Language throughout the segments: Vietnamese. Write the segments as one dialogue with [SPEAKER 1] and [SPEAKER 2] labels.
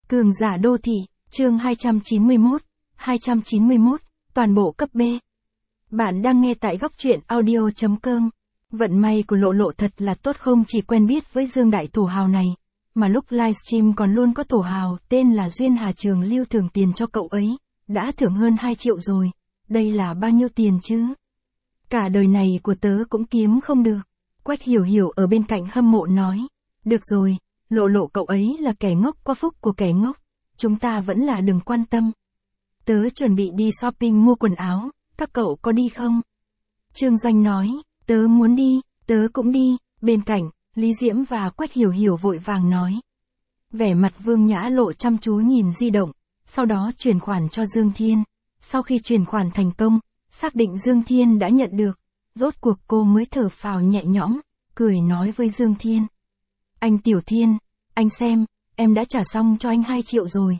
[SPEAKER 1] Cường giả đô thị, chương 291, toàn bộ cấp B. Bạn đang nghe tại góc truyện audio.com. Vận may của Lộ Lộ thật là tốt, không chỉ quen biết với Dương đại thổ hào này, mà lúc livestream còn luôn có thổ hào tên là Duyên Hà Trường Lưu thưởng tiền cho cậu ấy, đã thưởng hơn 2 triệu rồi, đây là bao nhiêu tiền chứ? Cả đời này của tớ cũng kiếm không được. Quách Hiểu Hiểu ở bên cạnh hâm mộ nói, được rồi, Lộ Lộ cậu ấy là kẻ ngốc qua phúc của kẻ ngốc, chúng ta vẫn là đừng quan tâm. Tớ chuẩn bị đi shopping mua quần áo, các cậu có đi không? Trương Doanh nói, tớ muốn đi, tớ cũng đi, bên cạnh, Lý Diễm và Quách Hiểu Hiểu vội vàng nói. Vẻ mặt Vương Nhã Lộ chăm chú nhìn di động, sau đó chuyển khoản cho Dương Thiên. Sau khi chuyển khoản thành công, xác định Dương Thiên đã nhận được, rốt cuộc cô mới thở phào nhẹ nhõm, cười nói với Dương Thiên. Anh Tiểu Thiên, anh xem, em đã trả xong cho anh 2 triệu rồi,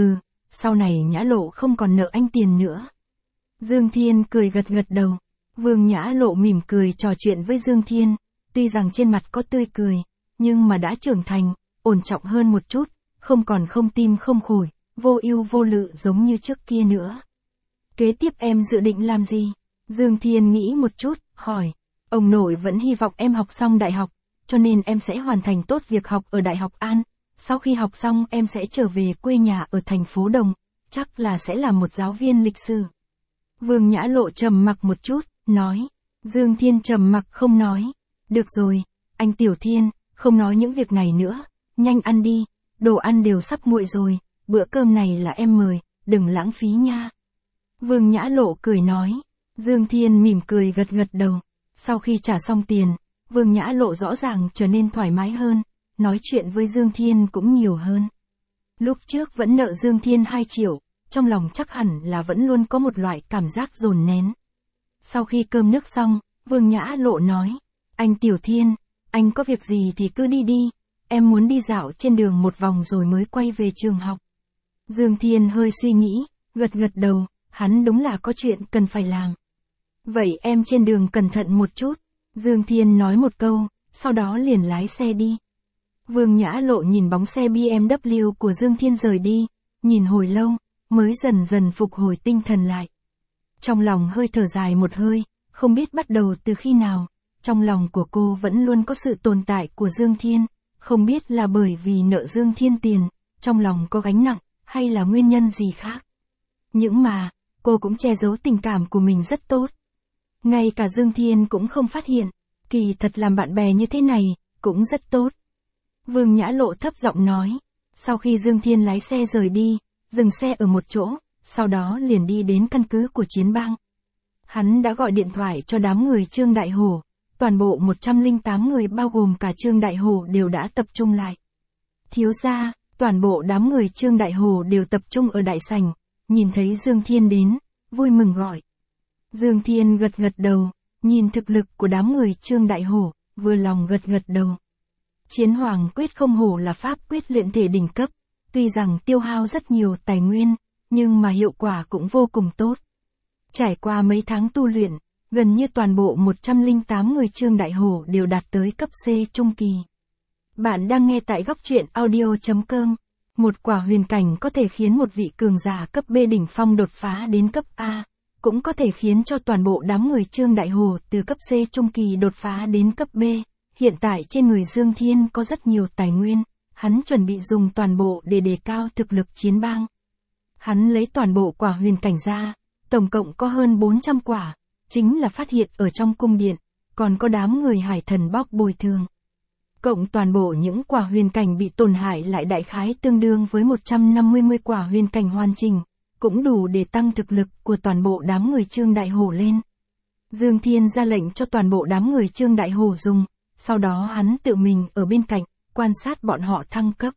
[SPEAKER 1] sau này Nhã Lộ không còn nợ anh tiền nữa. Dương Thiên cười gật gật đầu, Vương Nhã Lộ mỉm cười trò chuyện với Dương Thiên, tuy rằng trên mặt có tươi cười, nhưng mà đã trưởng thành, ổn trọng hơn một chút, không còn không tim không phổi, vô ưu vô lự giống như trước kia nữa. Kế tiếp em dự định làm gì? Dương Thiên nghĩ một chút, hỏi. Ông nội vẫn hy vọng em học xong đại học, cho nên em sẽ hoàn thành tốt việc học ở Đại học An. Sau khi học xong em sẽ trở về quê nhà ở thành phố Đồng, chắc là sẽ là một giáo viên lịch sử. Vương Nhã Lộ trầm mặc một chút, nói. Dương Thiên trầm mặc không nói. Được rồi, anh Tiểu Thiên, không nói những việc này nữa, nhanh ăn đi, đồ ăn đều sắp nguội rồi, bữa cơm này là em mời, đừng lãng phí nha. Vương Nhã Lộ cười nói. Dương Thiên mỉm cười gật gật đầu. Sau khi trả xong tiền, Vương Nhã Lộ rõ ràng trở nên thoải mái hơn, nói chuyện với Dương Thiên cũng nhiều hơn. Lúc trước vẫn nợ Dương Thiên 2 triệu, trong lòng chắc hẳn là vẫn luôn có một loại cảm giác dồn nén. Sau khi cơm nước xong, Vương Nhã Lộ nói, anh Tiểu Thiên, anh có việc gì thì cứ đi đi, em muốn đi dạo trên đường một vòng rồi mới quay về trường học. Dương Thiên hơi suy nghĩ, gật gật đầu, hắn đúng là có chuyện cần phải làm. Vậy em trên đường cẩn thận một chút, Dương Thiên nói một câu, sau đó liền lái xe đi. Vương Nhã Lộ nhìn bóng xe BMW của Dương Thiên rời đi, nhìn hồi lâu, mới dần dần phục hồi tinh thần lại. Trong lòng hơi thở dài một hơi, không biết bắt đầu từ khi nào, trong lòng của cô vẫn luôn có sự tồn tại của Dương Thiên, không biết là bởi vì nợ Dương Thiên tiền, trong lòng có gánh nặng, hay là nguyên nhân gì khác. Nhưng mà, cô cũng che giấu tình cảm của mình rất tốt. Ngay cả Dương Thiên cũng không phát hiện, kỳ thật làm bạn bè như thế này, cũng rất tốt. Vương Nhã Lộ thấp giọng nói, sau khi Dương Thiên lái xe rời đi, dừng xe ở một chỗ, sau đó liền đi đến căn cứ của Chiến Bang. Hắn đã gọi điện thoại cho đám người Trương Đại Hổ, toàn bộ 108 người bao gồm cả Trương Đại Hổ đều đã tập trung lại. Thiếu gia, toàn bộ đám người Trương Đại Hổ đều tập trung ở đại sảnh, nhìn thấy Dương Thiên đến, vui mừng gọi. Dương Thiên gật gật đầu, nhìn thực lực của đám người Trương Đại Hổ, vừa lòng gật gật đầu. Chiến Hoàng Quyết không hổ là pháp quyết luyện thể đỉnh cấp, tuy rằng tiêu hao rất nhiều tài nguyên, nhưng mà hiệu quả cũng vô cùng tốt. Trải qua mấy tháng tu luyện, gần như toàn bộ 108 người Trương Đại Hổ đều đạt tới cấp C trung kỳ. Bạn đang nghe tại góc truyện audio.com. Một quả huyền cảnh có thể khiến một vị cường giả cấp B đỉnh phong đột phá đến cấp A, cũng có thể khiến cho toàn bộ đám người Trương Đại Hổ từ cấp C trung kỳ đột phá đến cấp B. Hiện tại trên người Dương Thiên có rất nhiều tài nguyên, hắn chuẩn bị dùng toàn bộ để đề cao thực lực Chiến Bang. Hắn lấy toàn bộ quả huyền cảnh ra, tổng cộng có hơn 400 quả, chính là phát hiện ở trong cung điện, còn có đám người hải thần bóc bồi thường. Cộng toàn bộ những quả huyền cảnh bị tổn hại lại đại khái tương đương với 150 quả huyền cảnh hoàn chỉnh, cũng đủ để tăng thực lực của toàn bộ đám người Trương Đại Hổ lên. Dương Thiên ra lệnh cho toàn bộ đám người Trương Đại Hổ dùng, sau đó hắn tự mình ở bên cạnh, quan sát bọn họ thăng cấp.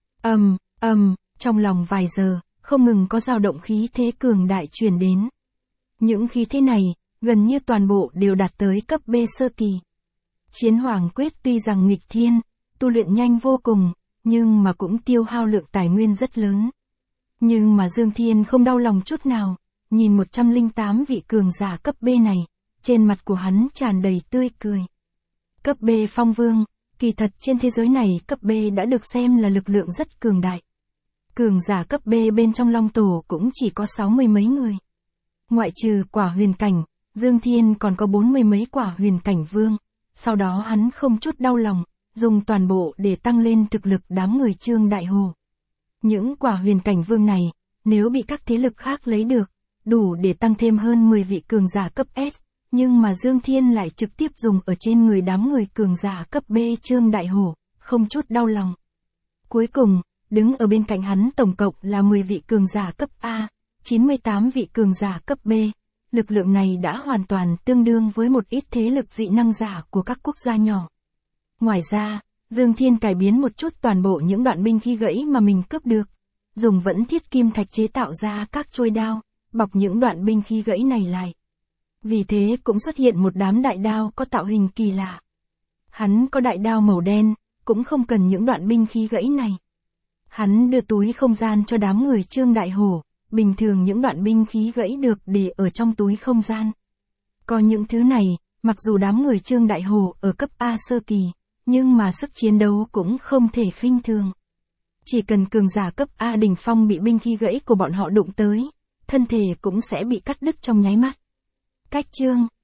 [SPEAKER 1] Trong lòng vài giờ, không ngừng có dao động khí thế cường đại truyền đến. Những khí thế này, gần như toàn bộ đều đạt tới cấp B sơ kỳ. Chiến Hoàng Quyết tuy rằng nghịch thiên, tu luyện nhanh vô cùng, nhưng mà cũng tiêu hao lượng tài nguyên rất lớn. Nhưng mà Dương Thiên không đau lòng chút nào, nhìn 108 vị cường giả cấp B này, trên mặt của hắn tràn đầy tươi cười. Cấp B phong vương, kỳ thật trên thế giới này cấp B đã được xem là lực lượng rất cường đại. Cường giả cấp B bên trong Long Tổ cũng chỉ có 60 mấy người. Ngoại trừ quả huyền cảnh, Dương Thiên còn có 40 mấy quả huyền cảnh vương. Sau đó hắn không chút đau lòng, dùng toàn bộ để tăng lên thực lực đám người Trương Đại Hồ. Những quả huyền cảnh vương này, nếu bị các thế lực khác lấy được, đủ để tăng thêm hơn 10 vị cường giả cấp S, nhưng mà Dương Thiên lại trực tiếp dùng ở trên người đám người cường giả cấp B Trương Đại Hồ, không chút đau lòng. Cuối cùng, đứng ở bên cạnh hắn tổng cộng là 10 vị cường giả cấp A, 98 vị cường giả cấp B. Lực lượng này đã hoàn toàn tương đương với một ít thế lực dị năng giả của các quốc gia nhỏ. Ngoài ra, Dương Thiên cải biến một chút toàn bộ những đoạn binh khí gãy mà mình cướp được, dùng vẫn thiết kim thạch chế tạo ra các chuôi đao, bọc những đoạn binh khí gãy này lại. Vì thế cũng xuất hiện một đám đại đao có tạo hình kỳ lạ. Hắn có đại đao màu đen, cũng không cần những đoạn binh khí gãy này. Hắn đưa túi không gian cho đám người Trương Đại Hồ, bình thường những đoạn binh khí gãy được để ở trong túi không gian. Có những thứ này, mặc dù đám người Trương Đại Hồ ở cấp A sơ kỳ, nhưng mà sức chiến đấu cũng không thể khinh thường. Chỉ cần cường giả cấp A đỉnh phong bị binh khí gãy của bọn họ đụng tới, thân thể cũng sẽ bị cắt đứt trong nháy mắt. Cách chương